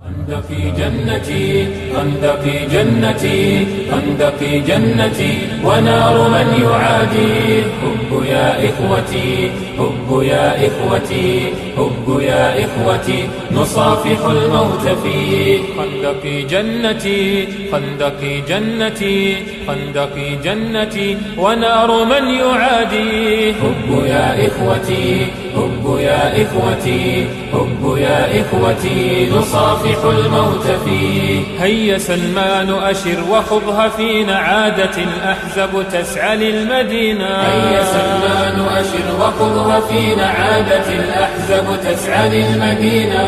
خندقي جنتي خندقي جنتي خندقي جنتي ونار من يعادي هب يا إخوتي هب يا إخوتي هب يا إخوتي نصافح الموت فيه خندقي جنتي خندقي جنتي خندقي جنتي ونار من يعادي هب يا إخوتي هب يا إخوتي هب يا إخوتي نصافح الموت فيه هيا سلمان أشر وخضها فينا عادت الأحزاب تسعى للمدينة هيا سلمان أشر وخضها فينا عادت الأحزاب تسعى للمدينة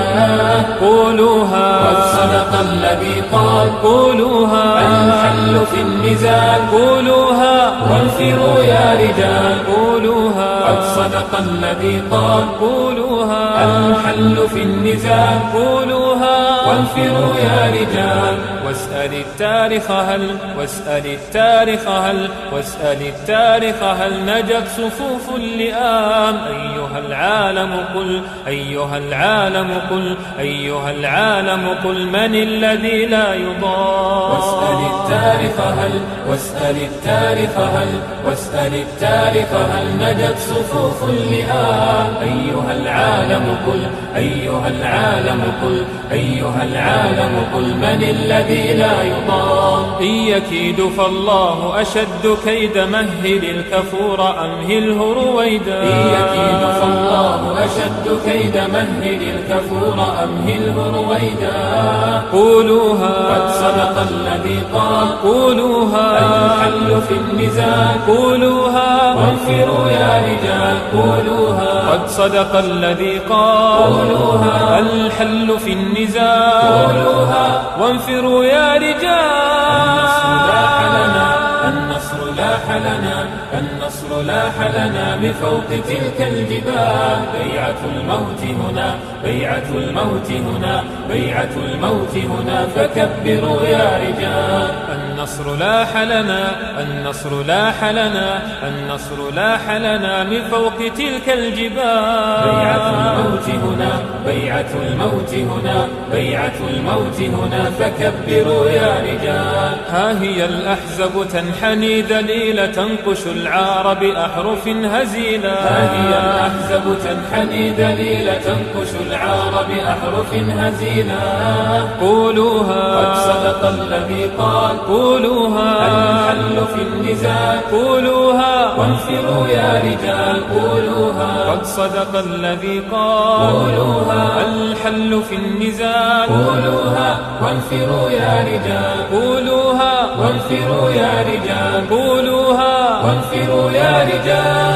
قولوها قد صدق الذي قال قولوها الحل في النزال قولوها وانفروا يا رجال قولوها قد صدق الذي قال قولوها الحل في النزال قولوها وانفروا يا رجال واسأل التاريخ واسأل التاريخ واسأل التاريخ هل نجت صفوف اللئام أيها العالم قل أيها العالم قل أيها العالم قل من الذي لا يضام واسأل التاريخ واسأل التاريخ واسأل التاريخ هل نجت صفوف اللئام أيها العالم قل أيها العالم قل أيها العالم قل من الذي لا يضام إن يكيد فالله أشد كيد مهل الكفور أمهله رويدا إن يكيد فالله أشد كيد مهل الكفور أمهله رويدا قولوها قد صدق الذي قال قولوها الحل في النزال قولوها وانفروا يا رجال قولوها قد صدق الذي قال قولوها الحل في النزال قولوها وانفروا يا رجال النصر لاح لنا النصر لاح لنا بفوق تلك الجبال بيعة الموت هنا بيعة الموت هنا بيعة الموت هنا فكبروا يا رجال النصر لاح لنا النصر لاح لنا النصر لاح لنا من فوق تلك الجبال بيعة الموت هنا بيعة الموت هنا بيعة الموت هنا فكبروا يا رجال ها هي الأحزاب تنحني ذليلة تنقش العار بأحرف هزيلة ها هي الأحزاب تنحني ذليلة تنقش العار بأحرف هزيلة قولوها قد صدق الذي قال قولوها الحل في النزال قولوها وانفروا يا رجال قولوها قد صدق الذي قال قولوها الحل في النزال قولوها وانفروا يا رجال قولوها وانفروا يا رجال قولوها وانفروا يا رجال